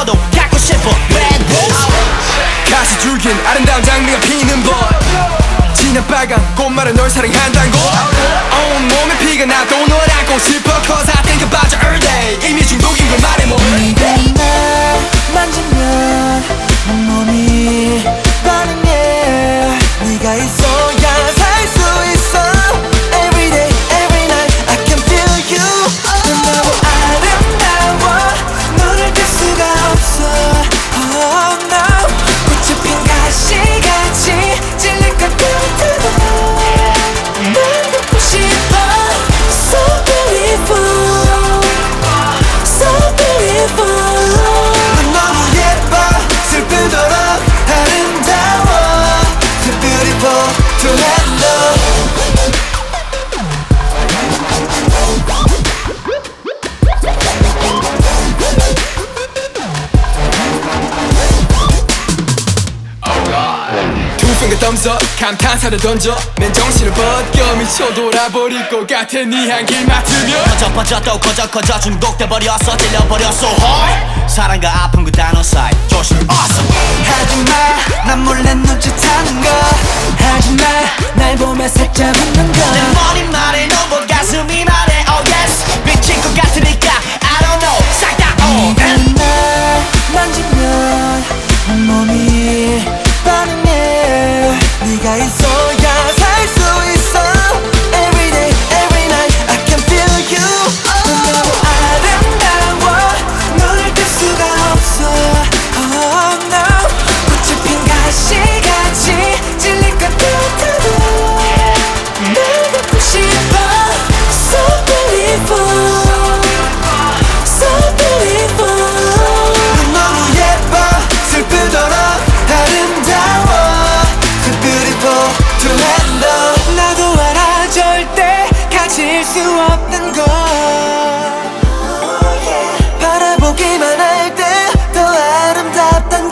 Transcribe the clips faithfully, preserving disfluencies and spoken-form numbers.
너도 갖고 싶어 Bad boys. 가시 줄긴 아름다운 장미가 피는 법 진한 빨간 꽃말은 널 사랑한다는 거 온몸에 피가 나도 널 안고 싶어 Cause I think about you all day 이미 중독인 걸 말해 뭐 네가 날 만지면 온몸이 반응해 네가 있어야 살 수 있어 Every day, every night I can feel you 넌 너무 아름다워 눈을 뗄 수가 없어 Oh no 꽃이 핀 가시같이 찔릴 것 같아도 날 갖고 싶어 So beautiful So beautiful 넌 너무 예뻐 슬프도록 아름다워 Too beautiful to handle 두 손과 thumbs up 감탄사를 던져 맨정신을 벗겨 미쳐 돌아버릴 것 같아 네 향기를 맡으면 퍼져 퍼져 또 커져 커져 중독돼버렸어 찔려버렸어 hard 사랑과 아픔 그 단어 사이 조심해 awesome. 하지마 난 몰래 눈짓하는 거 하지마 날 보며 살짝 웃는 내 거 머리 말해 너무 가슴이 말해 oh yes 미칠 것 같으니까 I don't know 싹 다 oh 네가 날 만지면 온몸이 반응해 네가 있어야 살 수 있어 Every day, every night I can feel you 넌 너무 아름다워 눈을 뗄 수가 없어 Oh no 꽃이 핀 가시같이 찔릴 것 같아도 날 갖고 싶어 So beautiful So beautiful 넌 너무 예뻐 슬프도록 아름다워 Too beautiful to handle 나도 알아 절대 가질 수 없는 걸 바라보기만 할 때 더 아름답단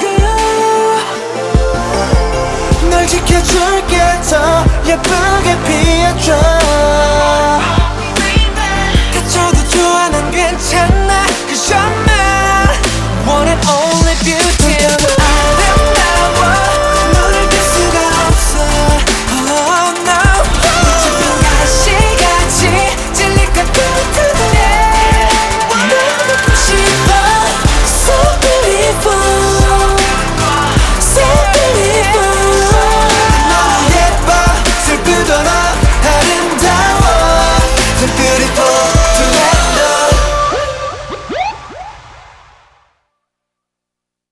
걸널 지켜줄게 더 예쁘게 피어줘